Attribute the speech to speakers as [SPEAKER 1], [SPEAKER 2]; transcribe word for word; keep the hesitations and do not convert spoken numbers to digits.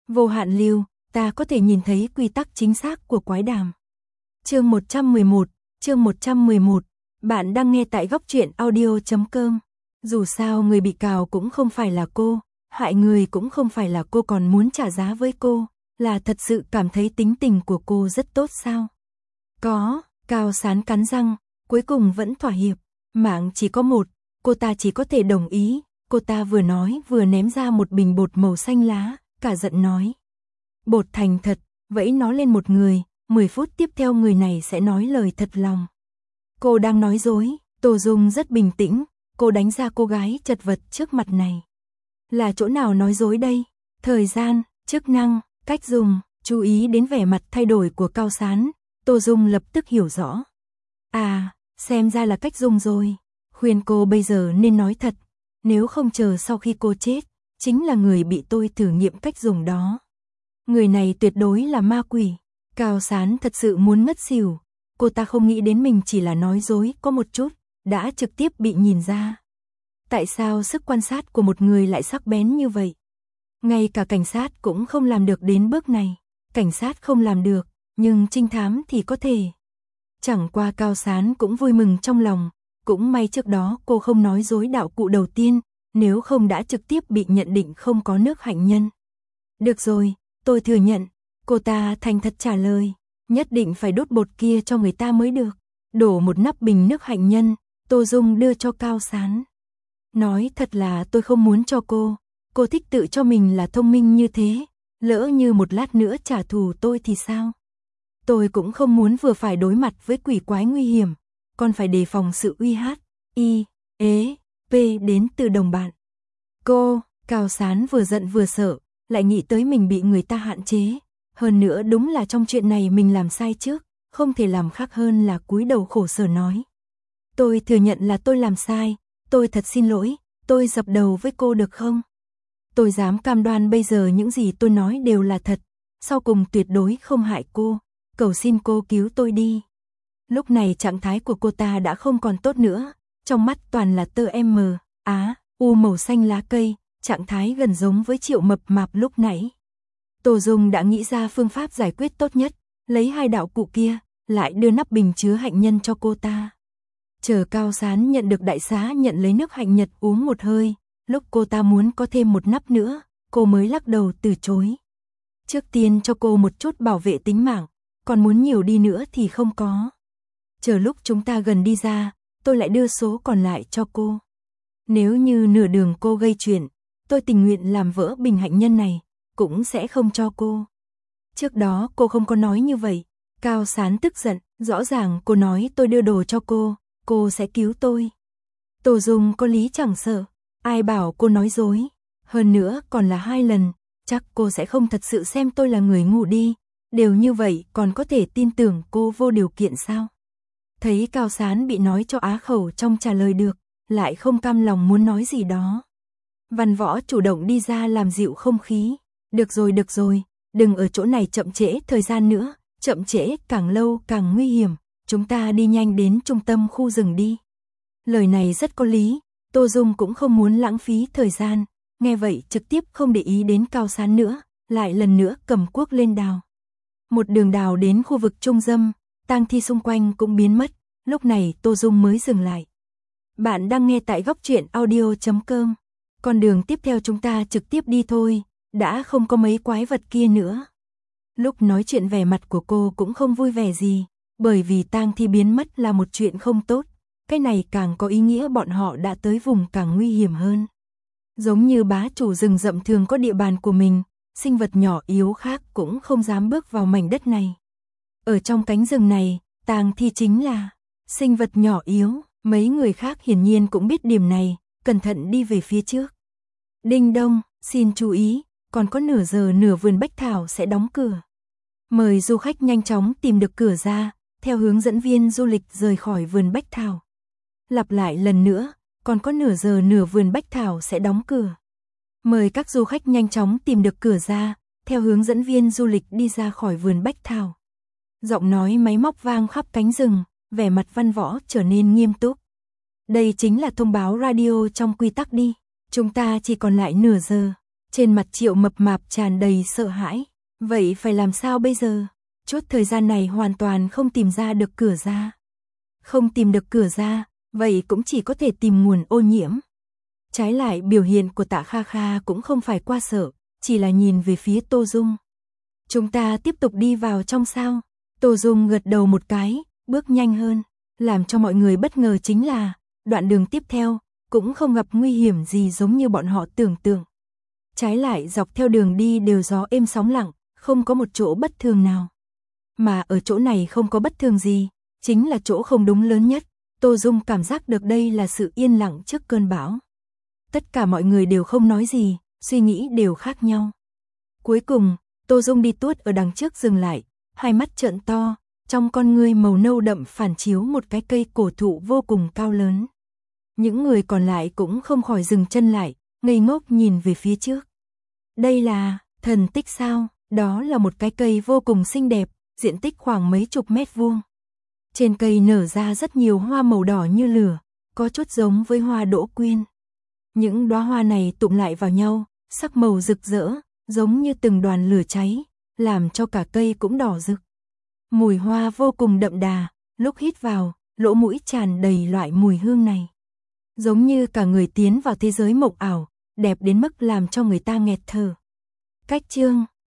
[SPEAKER 1] Vô hạn lưu, ta có thể nhìn thấy quy tắc chính xác của quái đàm. Chương một trăm mười một, chương một trăm mười một, bạn đang nghe tại góc truyện audio chấm com. Dù sao người bị cào cũng không phải là cô, hại người cũng không phải là cô, còn muốn trả giá với cô, là thật sự cảm thấy tính tình của cô rất tốt sao? Có, Cao Sán cắn răng, cuối cùng vẫn thỏa hiệp, mạng chỉ có một, cô ta chỉ có thể đồng ý. Cô ta vừa nói vừa ném ra một bình bột màu xanh lá, cả giận nói. Bột thành thật, vẫy nó lên một người, mười phút tiếp theo người này sẽ nói lời thật lòng. Cô đang nói dối, Tô Dung rất bình tĩnh, cô đánh ra cô gái chật vật trước mặt này. Là chỗ nào nói dối đây? Thời gian, chức năng, cách dùng, chú ý đến vẻ mặt thay đổi của Cao Sán, Tô Dung lập tức hiểu rõ. À, xem ra là cách dùng rồi, khuyên cô bây giờ nên nói thật. Nếu không chờ sau khi cô chết, chính là người bị tôi thử nghiệm cách dùng đó. Người này tuyệt đối là ma quỷ. Cao Sán thật sự muốn ngất xỉu. Cô ta không nghĩ đến mình chỉ là nói dối có một chút, đã trực tiếp bị nhìn ra. Tại sao sức quan sát của một người lại sắc bén như vậy? Ngay cả cảnh sát cũng không làm được đến bước này. Cảnh sát không làm được, nhưng trinh thám thì có thể. Chẳng qua Cao Sán cũng vui mừng trong lòng. Cũng may trước đó cô không nói dối đạo cụ đầu tiên, nếu không đã trực tiếp bị nhận định không có nước hạnh nhân. Được rồi, tôi thừa nhận, cô ta thành thật trả lời, nhất định phải đốt bột kia cho người ta mới được. Đổ một nắp bình nước hạnh nhân, Tô Dung đưa cho Cao Sán. Nói thật là tôi không muốn cho cô, cô thích tự cho mình là thông minh như thế, lỡ như một lát nữa trả thù tôi thì sao? Tôi cũng không muốn vừa phải đối mặt với quỷ quái nguy hiểm. Còn phải đề phòng sự uy hát, y, ế, p đến từ đồng bạn. Cô, Cao Sán vừa giận vừa sợ, lại nghĩ tới mình bị người ta hạn chế. Hơn nữa đúng là trong chuyện này mình làm sai trước, không thể làm khác hơn là cúi đầu khổ sở nói. Tôi thừa nhận là tôi làm sai, tôi thật xin lỗi, tôi dập đầu với cô được không? Tôi dám cam đoan bây giờ những gì tôi nói đều là thật, sau cùng tuyệt đối không hại cô, cầu xin cô cứu tôi đi. Lúc này trạng thái của cô ta đã không còn tốt nữa, trong mắt toàn là tơ M, á, u màu xanh lá cây, trạng thái gần giống với Triệu Mập Mạp lúc nãy. Tô Dung đã nghĩ ra phương pháp giải quyết tốt nhất, lấy hai đạo cụ kia, lại đưa nắp bình chứa hạnh nhân cho cô ta. Chờ Cao Sán nhận được đại xá nhận lấy nước hạnh nhật uống một hơi, lúc cô ta muốn có thêm một nắp nữa, cô mới lắc đầu từ chối. Trước tiên cho cô một chút bảo vệ tính mạng, còn muốn nhiều đi nữa thì không có. Chờ lúc chúng ta gần đi ra, tôi lại đưa số còn lại cho cô. Nếu như nửa đường cô gây chuyện, tôi tình nguyện làm vỡ bình hạnh nhân này, cũng sẽ không cho cô. Trước đó cô không có nói như vậy. Cao Sán tức giận, rõ ràng cô nói tôi đưa đồ cho cô, cô sẽ cứu tôi. Tô Dung có lý chẳng sợ, ai bảo cô nói dối. Hơn nữa còn là hai lần, chắc cô sẽ không thật sự xem tôi là người ngu đi. Đều như vậy còn có thể tin tưởng cô vô điều kiện sao? Thấy Cao Sán bị nói cho á khẩu trong trả lời được, lại không cam lòng muốn nói gì đó. Văn Võ chủ động đi ra làm dịu không khí. Được rồi được rồi, đừng ở chỗ này chậm trễ thời gian nữa, chậm trễ càng lâu càng nguy hiểm, chúng ta đi nhanh đến trung tâm khu rừng đi. Lời này rất có lý, Tô Dung cũng không muốn lãng phí thời gian, nghe vậy trực tiếp không để ý đến Cao Sán nữa, lại lần nữa cầm cuốc lên đào. Một đường đào đến khu vực trung tâm, tang thi xung quanh cũng biến mất, lúc này Tô Dung mới dừng lại. Bạn đang nghe tại góc truyện audio chấm com. Con đường tiếp theo chúng ta trực tiếp đi thôi, đã không có mấy quái vật kia nữa. Lúc nói chuyện vẻ mặt của cô cũng không vui vẻ gì, bởi vì tang thi biến mất là một chuyện không tốt, cái này càng có ý nghĩa bọn họ đã tới vùng càng nguy hiểm hơn. Giống như bá chủ rừng rậm thường có địa bàn của mình, sinh vật nhỏ yếu khác cũng không dám bước vào mảnh đất này. Ở trong cánh rừng này, tang thi chính là sinh vật nhỏ yếu, mấy người khác hiển nhiên cũng biết điểm này, cẩn thận đi về phía trước. Đinh đông, xin chú ý, còn có nửa giờ nửa vườn bách thảo sẽ đóng cửa. Mời du khách nhanh chóng tìm được cửa ra, theo hướng dẫn viên du lịch rời khỏi vườn bách thảo. Lặp lại lần nữa, còn có nửa giờ nửa vườn bách thảo sẽ đóng cửa. Mời các du khách nhanh chóng tìm được cửa ra, theo hướng dẫn viên du lịch đi ra khỏi vườn bách thảo. Giọng nói máy móc vang khắp cánh rừng, vẻ mặt Văn Võ trở nên nghiêm túc. Đây chính là thông báo radio trong quy tắc đi. Chúng ta chỉ còn lại nửa giờ. Trên mặt Triệu Mập Mạp tràn đầy sợ hãi. Vậy phải làm sao bây giờ? Chốt thời gian này hoàn toàn không tìm ra được cửa ra. Không tìm được cửa ra, vậy cũng chỉ có thể tìm nguồn ô nhiễm. Trái lại biểu hiện của Tạ Kha Kha cũng không phải qua sợ, chỉ là nhìn về phía Tô Dung. Chúng ta tiếp tục đi vào trong sao? Tô Dung gật đầu một cái, bước nhanh hơn. Làm cho mọi người bất ngờ chính là, đoạn đường tiếp theo, cũng không gặp nguy hiểm gì giống như bọn họ tưởng tượng. Trái lại dọc theo đường đi đều gió êm sóng lặng, không có một chỗ bất thường nào. Mà ở chỗ này không có bất thường gì, chính là chỗ không đúng lớn nhất. Tô Dung cảm giác được đây là sự yên lặng trước cơn bão. Tất cả mọi người đều không nói gì, suy nghĩ đều khác nhau. Cuối cùng, Tô Dung đi tuốt ở đằng trước dừng lại, hai mắt trợn to, trong con ngươi màu nâu đậm phản chiếu một cái cây cổ thụ vô cùng cao lớn. Những người còn lại cũng không khỏi dừng chân lại, ngây ngốc nhìn về phía trước. Đây là thần tích sao? Đó là một cái cây vô cùng xinh đẹp, diện tích khoảng mấy chục mét vuông. Trên cây nở ra rất nhiều hoa màu đỏ như lửa, có chút giống với hoa đỗ quyên. Những đóa hoa này tụm lại vào nhau, sắc màu rực rỡ, giống như từng đoàn lửa cháy, làm cho cả cây cũng đỏ rực. Mùi hoa vô cùng đậm đà, lúc hít vào, lỗ mũi tràn đầy loại mùi hương này. Giống như cả người tiến vào thế giới mộng ảo, đẹp đến mức làm cho người ta nghẹt thở. Cách chương